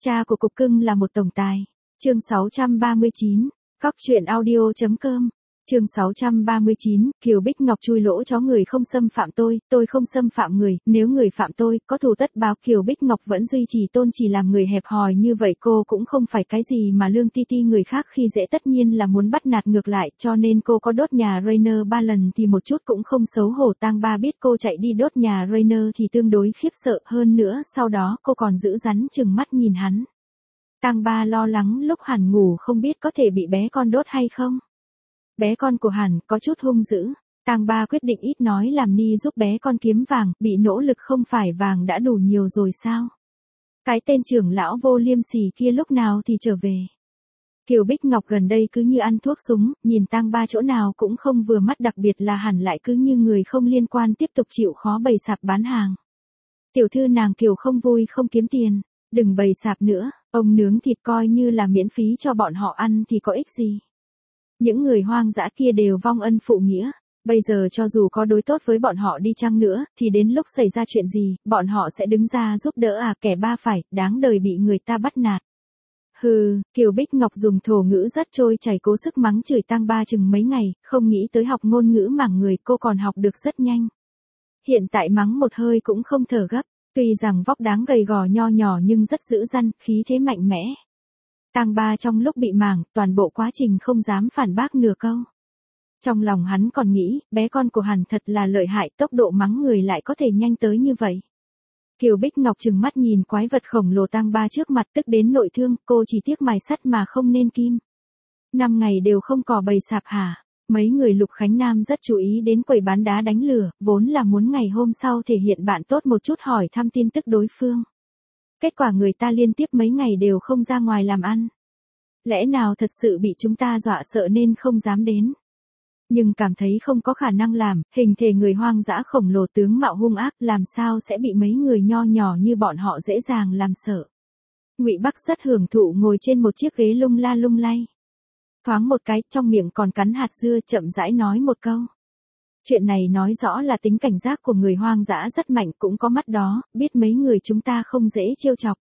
Cha của cục cưng là một tổng tài. Chương 639, Cóc truyện audio.com. Chương 639, Kiều Bích Ngọc chui lỗ chó người không xâm phạm tôi không xâm phạm người, nếu người phạm tôi, có thù tất báo. Kiều Bích Ngọc vẫn duy trì tôn chỉ làm người hẹp hòi như vậy, cô cũng không phải cái gì mà lương ti ti người khác khi dễ, tất nhiên là muốn bắt nạt ngược lại, cho nên cô có đốt nhà Rainer 3 lần thì một chút cũng không xấu hổ. Tang Ba biết cô chạy đi đốt nhà Rainer thì tương đối khiếp sợ, hơn nữa sau đó cô còn giữ rắn chừng mắt nhìn hắn. Tang Ba lo lắng lúc Hàn ngủ không biết có thể bị bé con đốt hay không. Bé con của Hàn có chút hung dữ, Tang Ba quyết định ít nói làm ni giúp bé con kiếm vàng, bị nỗ lực không phải vàng đã đủ nhiều rồi sao? Cái tên trưởng lão vô liêm sỉ kia lúc nào thì trở về. Kiều Bích Ngọc gần đây cứ như ăn thuốc súng, nhìn Tang Ba chỗ nào cũng không vừa mắt, đặc biệt là Hàn lại cứ như người không liên quan tiếp tục chịu khó bày sạp bán hàng. Tiểu thư nàng Kiều không vui không kiếm tiền, đừng bày sạp nữa, ông nướng thịt coi như là miễn phí cho bọn họ ăn thì có ích gì. Những người hoang dã kia đều vong ân phụ nghĩa, bây giờ cho dù có đối tốt với bọn họ đi chăng nữa, thì đến lúc xảy ra chuyện gì, bọn họ sẽ đứng ra giúp đỡ à, kẻ ba phải, đáng đời bị người ta bắt nạt. Hừ, Kiều Bích Ngọc dùng thổ ngữ rất trôi chảy cố sức mắng chửi Tang Ba chừng mấy ngày, không nghĩ tới học ngôn ngữ mảng người cô còn học được rất nhanh. Hiện tại mắng một hơi cũng không thở gấp, tuy rằng vóc dáng gầy gò nho nhỏ nhưng rất dữ dằn, khí thế mạnh mẽ. Tang Ba trong lúc bị mảng, toàn bộ quá trình không dám phản bác nửa câu. Trong lòng hắn còn nghĩ, bé con của Hàn thật là lợi hại, tốc độ mắng người lại có thể nhanh tới như vậy. Kiều Bích Ngọc trừng mắt nhìn quái vật khổng lồ Tang Ba trước mặt, tức đến nội thương, cô chỉ tiếc mài sắt mà không nên kim. 5 ngày đều không cò bày sạp hả? Mấy người Lục Khánh Nam rất chú ý đến quầy bán đá đánh lửa, vốn là muốn ngày hôm sau thể hiện bạn tốt một chút, hỏi thăm tin tức đối phương. Kết quả người ta liên tiếp mấy ngày đều không ra ngoài làm ăn. Lẽ nào thật sự bị chúng ta dọa sợ nên không dám đến. Nhưng cảm thấy không có khả năng làm, hình thể người hoang dã khổng lồ tướng mạo hung ác, làm sao sẽ bị mấy người nho nhỏ như bọn họ dễ dàng làm sợ. Ngụy Bắc rất hưởng thụ ngồi trên một chiếc ghế lung la lung lay. Thoáng một cái, trong miệng còn cắn hạt dưa, chậm rãi nói một câu. Chuyện này nói rõ là tính cảnh giác của người hoang dã rất mạnh, cũng có mắt đó, biết mấy người chúng ta không dễ trêu chọc.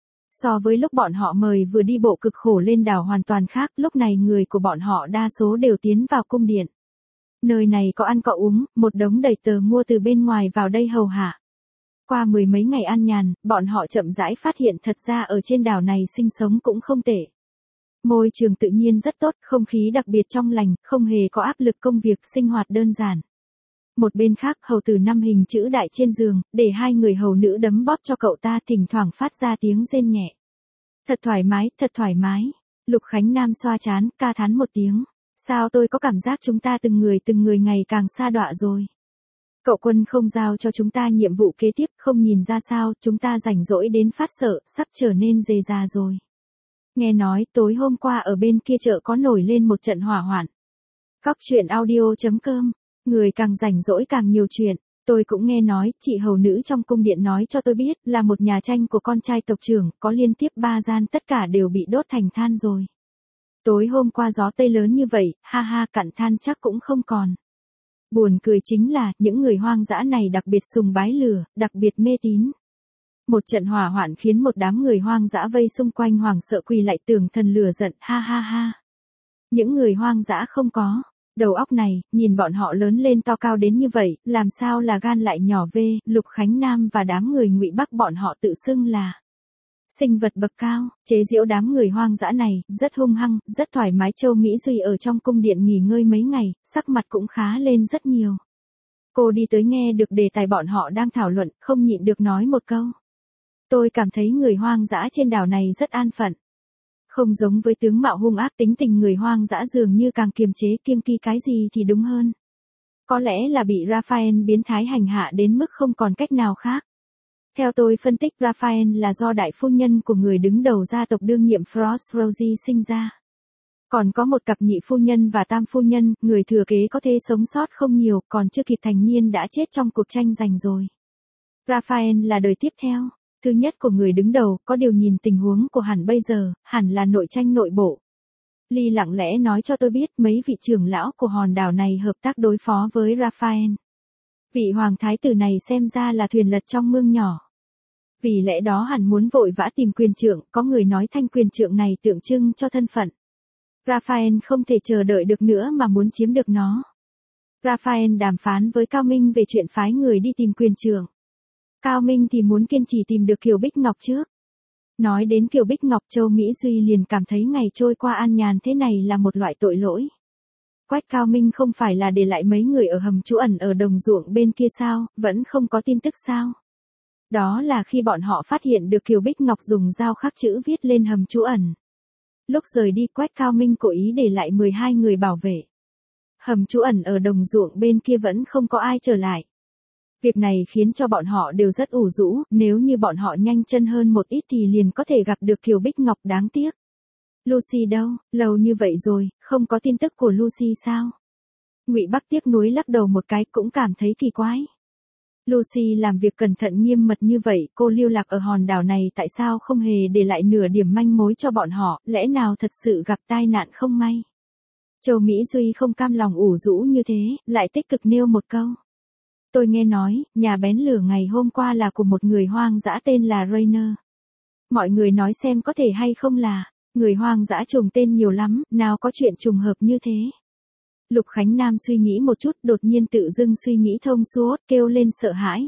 So với lúc bọn họ mời vừa đi bộ cực khổ lên đảo hoàn toàn khác, lúc này người của bọn họ đa số đều tiến vào cung điện. Nơi này có ăn có uống, một đống đầy tờ mua từ bên ngoài vào đây hầu hạ. Qua 10 mấy ngày an nhàn, bọn họ chậm rãi phát hiện thật ra ở trên đảo này sinh sống cũng không tệ. Môi trường tự nhiên rất tốt, không khí đặc biệt trong lành, không hề có áp lực công việc, sinh hoạt đơn giản. Một bên khác, hầu tử 5 hình chữ đại trên giường, để 2 người hầu nữ đấm bóp cho cậu ta, thỉnh thoảng phát ra tiếng rên nhẹ. Thật thoải mái, thật thoải mái. Lục Khánh Nam xoa trán, ca thán một tiếng. Sao tôi có cảm giác chúng ta từng người ngày càng sa đọa rồi. Cậu Quân không giao cho chúng ta nhiệm vụ kế tiếp, không nhìn ra sao, chúng ta rảnh rỗi đến phát sợ, sắp trở nên dề già rồi. Nghe nói, tối hôm qua ở bên kia chợ có nổi lên một trận hỏa hoạn. Cóc truyện audio.com. Người càng rảnh rỗi càng nhiều chuyện, tôi cũng nghe nói, chị hầu nữ trong cung điện nói cho tôi biết, là một nhà tranh của con trai tộc trưởng, có liên tiếp 3 gian tất cả đều bị đốt thành than rồi. Tối hôm qua gió tây lớn như vậy, ha ha, cặn than chắc cũng không còn. Buồn cười chính là, những người hoang dã này đặc biệt sùng bái lửa, đặc biệt mê tín. Một trận hỏa hoạn khiến một đám người hoang dã vây xung quanh hoảng sợ quỳ lại tưởng thần lửa giận, ha ha ha. Những người hoang dã không có đầu óc này, nhìn bọn họ lớn lên to cao đến như vậy, làm sao là gan lại nhỏ về. Lục Khánh Nam và đám người Ngụy Bắc bọn họ tự xưng là sinh vật bậc cao, chế giễu đám người hoang dã này, rất hung hăng, rất thoải mái. Châu Mỹ Duy ở trong cung điện nghỉ ngơi mấy ngày, sắc mặt cũng khá lên rất nhiều. Cô đi tới nghe được đề tài bọn họ đang thảo luận, không nhịn được nói một câu. Tôi cảm thấy người hoang dã trên đảo này rất an phận. Không giống với tướng mạo hung ác, tính tình người hoang dã dường như càng kiềm chế kiêng kỵ cái gì thì đúng hơn. Có lẽ là bị Raphael biến thái hành hạ đến mức không còn cách nào khác. Theo tôi phân tích, Raphael là do đại phu nhân của người đứng đầu gia tộc đương nhiệm Frost Rosie sinh ra. Còn có một cặp nhị phu nhân và tam phu nhân, người thừa kế có thể sống sót không nhiều, còn chưa kịp thành niên đã chết trong cuộc tranh giành rồi. Raphael là đời tiếp theo, thứ nhất của người đứng đầu, có điều nhìn tình huống của hẳn bây giờ, hẳn là nội tranh nội bộ. Ly lặng lẽ nói cho tôi biết mấy vị trưởng lão của hòn đảo này hợp tác đối phó với Raphael. Vị hoàng thái tử này xem ra là thuyền lật trong mương nhỏ. Vì lẽ đó hẳn muốn vội vã tìm quyền trượng, có người nói thanh quyền trượng này tượng trưng cho thân phận. Raphael không thể chờ đợi được nữa mà muốn chiếm được nó. Raphael đàm phán với Cao Minh về chuyện phái người đi tìm quyền trượng. Cao Minh thì muốn kiên trì tìm được Kiều Bích Ngọc trước. Nói đến Kiều Bích Ngọc, Châu Mỹ Duy liền cảm thấy ngày trôi qua an nhàn thế này là một loại tội lỗi. Quách Cao Minh không phải là để lại mấy người ở hầm trú ẩn ở đồng ruộng bên kia sao, vẫn không có tin tức sao? Đó là khi bọn họ phát hiện được Kiều Bích Ngọc dùng dao khắc chữ viết lên hầm trú ẩn. Lúc rời đi, Quách Cao Minh cố ý để lại 12 người bảo vệ. Hầm trú ẩn ở đồng ruộng bên kia vẫn không có ai trở lại. Việc này khiến cho bọn họ đều rất ủ rũ, nếu như bọn họ nhanh chân hơn một ít thì liền có thể gặp được Kiều Bích Ngọc, đáng tiếc. Lucy đâu, lâu như vậy rồi, không có tin tức của Lucy sao? Ngụy Bắc tiếc nuối lắc đầu một cái, cũng cảm thấy kỳ quái. Lucy làm việc cẩn thận nghiêm mật như vậy, cô lưu lạc ở hòn đảo này tại sao không hề để lại nửa điểm manh mối cho bọn họ, lẽ nào thật sự gặp tai nạn không may? Châu Mỹ Duy không cam lòng ủ rũ như thế, lại tích cực nêu một câu. Tôi nghe nói, nhà bén lửa ngày hôm qua là của một người hoang dã tên là Rainer. Mọi người nói xem có thể hay không là, người hoang dã trùng tên nhiều lắm, nào có chuyện trùng hợp như thế. Lục Khánh Nam suy nghĩ một chút, đột nhiên tự dưng suy nghĩ thông suốt, kêu lên sợ hãi.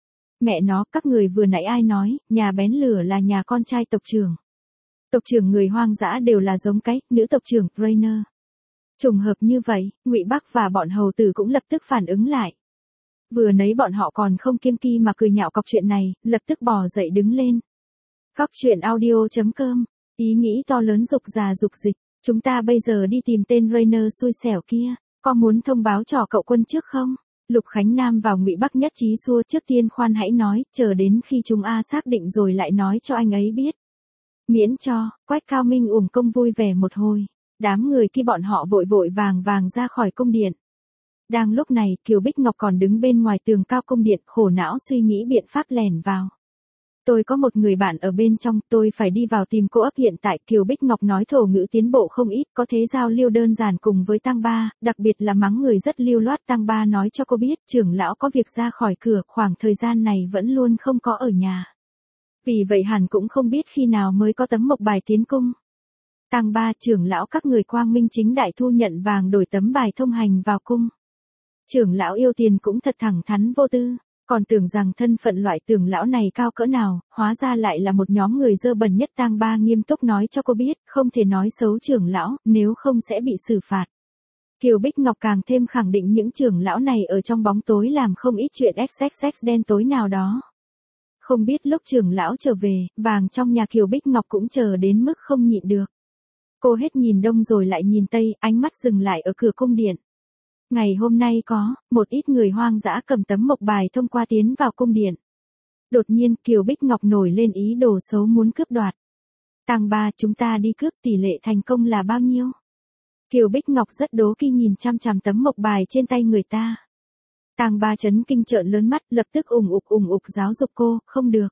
Mẹ nó, các người vừa nãy ai nói, nhà bén lửa là nhà con trai tộc trưởng. Tộc trưởng người hoang dã đều là giống cái, nữ tộc trưởng, Rainer. Trùng hợp như vậy, Ngụy Bắc và bọn hầu tử cũng lập tức phản ứng lại. Vừa nấy bọn họ còn không kiêng kỳ mà cười nhạo cọc chuyện này, lập tức bò dậy đứng lên. Cóc truyện audio.com, ý nghĩ to lớn dục già dục dịch, chúng ta bây giờ đi tìm tên Rainer xui xẻo kia, có muốn thông báo cho cậu quân trước không? Lục Khánh Nam vào Ngụy Bắc nhất trí xua trước tiên khoan hãy nói, chờ đến khi chúng A xác định rồi lại nói cho anh ấy biết. Miễn cho, Quách Cao Minh uổng công vui vẻ một hồi, đám người kia bọn họ vội vội vàng vàng ra khỏi cung điện. Đang lúc này, Kiều Bích Ngọc còn đứng bên ngoài tường cao cung điện, khổ não suy nghĩ biện pháp lẻn vào. Tôi có một người bạn ở bên trong, tôi phải đi vào tìm cô ấp hiện tại. Kiều Bích Ngọc nói thổ ngữ tiến bộ không ít, có thế giao lưu đơn giản cùng với Tang Ba, đặc biệt là mắng người rất lưu loát. Tang Ba nói cho cô biết, trưởng lão có việc ra khỏi cửa, khoảng thời gian này vẫn luôn không có ở nhà. Vì vậy hẳn cũng không biết khi nào mới có tấm mộc bài tiến cung. Tang Ba, trưởng lão các người quang minh chính đại thu nhận vàng đổi tấm bài thông hành vào cung. Trưởng lão yêu tiền cũng thật thẳng thắn vô tư, còn tưởng rằng thân phận loại trưởng lão này cao cỡ nào, hóa ra lại là một nhóm người dơ bẩn nhất. Tang Ba nghiêm túc nói cho cô biết, không thể nói xấu trưởng lão, nếu không sẽ bị xử phạt. Kiều Bích Ngọc càng thêm khẳng định những trưởng lão này ở trong bóng tối làm không ít chuyện XXX đen tối nào đó. Không biết lúc trưởng lão trở về, vàng trong nhà Kiều Bích Ngọc cũng chờ đến mức không nhịn được. Cô hết nhìn đông rồi lại nhìn tây, ánh mắt dừng lại ở cửa cung điện. Ngày hôm nay có một ít người hoang dã cầm tấm mộc bài thông qua tiến vào cung điện. Đột nhiên Kiều Bích Ngọc nổi lên ý đồ xấu muốn cướp đoạt. Tang Ba, chúng ta đi cướp, tỷ lệ thành công là bao nhiêu? Kiều Bích Ngọc rất đố kỵ nhìn chăm chăm tấm mộc bài trên tay người ta. Tang Ba chấn kinh trợn lớn mắt, lập tức ủng ục giáo dục cô, không được.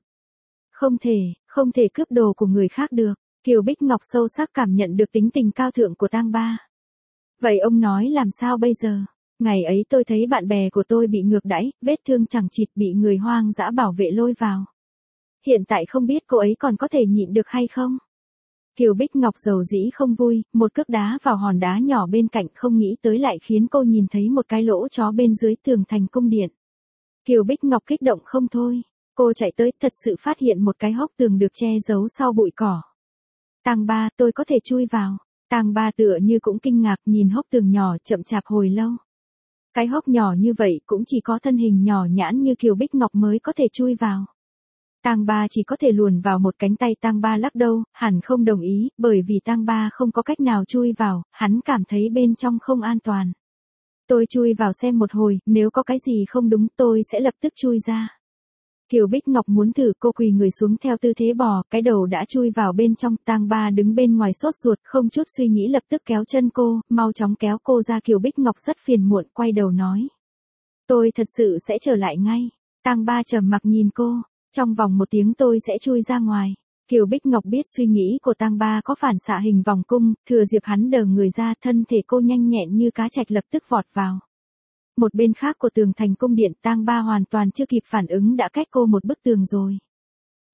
Không thể cướp đồ của người khác được. Kiều Bích Ngọc sâu sắc cảm nhận được tính tình cao thượng của Tang Ba. Vậy ông nói làm sao bây giờ? Ngày ấy tôi thấy bạn bè của tôi bị ngược đãi, vết thương chẳng chịt, bị người hoang dã bảo vệ lôi vào. Hiện tại không biết cô ấy còn có thể nhịn được hay không? Kiều Bích Ngọc dầu dĩ không vui, một cước đá vào hòn đá nhỏ bên cạnh, không nghĩ tới lại khiến cô nhìn thấy một cái lỗ chó bên dưới tường thành cung điện. Kiều Bích Ngọc kích động không thôi, cô chạy tới, thật sự phát hiện một cái hốc tường được che giấu sau bụi cỏ. Tang Ba, tôi có thể chui vào. Tang Ba tựa như cũng kinh ngạc nhìn hốc tường nhỏ chậm chạp hồi lâu. Cái hốc nhỏ như vậy cũng chỉ có thân hình nhỏ nhãn như Kiều Bích Ngọc mới có thể chui vào. Tang Ba chỉ có thể luồn vào một cánh tay. Tang Ba lắc đầu, hẳn không đồng ý, bởi vì Tang Ba không có cách nào chui vào, hắn cảm thấy bên trong không an toàn. Tôi chui vào xem một hồi, nếu có cái gì không đúng tôi sẽ lập tức chui ra. Kiều Bích Ngọc muốn thử, cô quỳ người xuống theo tư thế bò, cái đầu đã chui vào bên trong. Tang Ba đứng bên ngoài sốt ruột, không chút suy nghĩ lập tức kéo chân cô, mau chóng kéo cô ra. Kiều Bích Ngọc rất phiền muộn, quay đầu nói. Tôi thật sự sẽ trở lại ngay. Tang Ba trầm mặc nhìn cô, trong vòng 1 tiếng tôi sẽ chui ra ngoài. Kiều Bích Ngọc biết suy nghĩ của Tang Ba có phản xạ hình vòng cung, thừa dịp hắn đờ người ra, thân thể cô nhanh nhẹn như cá trạch lập tức vọt vào. Một bên khác của tường thành cung điện, Tang Ba hoàn toàn chưa kịp phản ứng đã cách cô một bức tường rồi.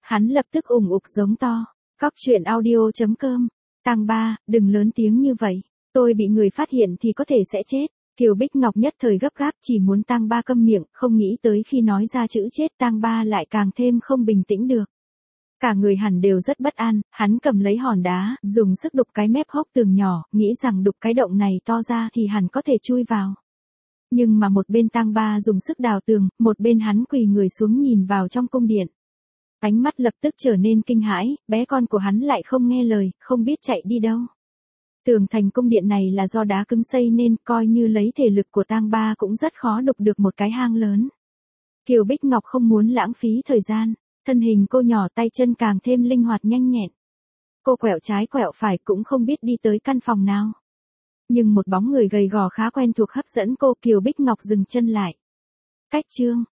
Hắn lập tức ủng ục giống to. Cóc truyện audio.com. Tang Ba, đừng lớn tiếng như vậy. Tôi bị người phát hiện thì có thể sẽ chết. Kiều Bích Ngọc nhất thời gấp gáp chỉ muốn Tang Ba câm miệng, không nghĩ tới khi nói ra chữ chết Tang Ba lại càng thêm không bình tĩnh được. Cả người hẳn đều rất bất an, hắn cầm lấy hòn đá, dùng sức đục cái mép hốc tường nhỏ, nghĩ rằng đục cái động này to ra thì hẳn có thể chui vào. Nhưng mà một bên Tang Ba dùng sức đào tường, một bên hắn quỳ người xuống nhìn vào trong cung điện. Ánh mắt lập tức trở nên kinh hãi, bé con của hắn lại không nghe lời, không biết chạy đi đâu. Tường thành cung điện này là do đá cứng xây nên coi như lấy thể lực của Tang Ba cũng rất khó đục được một cái hang lớn. Kiều Bích Ngọc không muốn lãng phí thời gian, thân hình cô nhỏ tay chân càng thêm linh hoạt nhanh nhẹn. Cô quẹo trái quẹo phải cũng không biết đi tới căn phòng nào. Nhưng một bóng người gầy gò khá quen thuộc hấp dẫn cô, Kiều Bích Ngọc dừng chân lại. Cách chương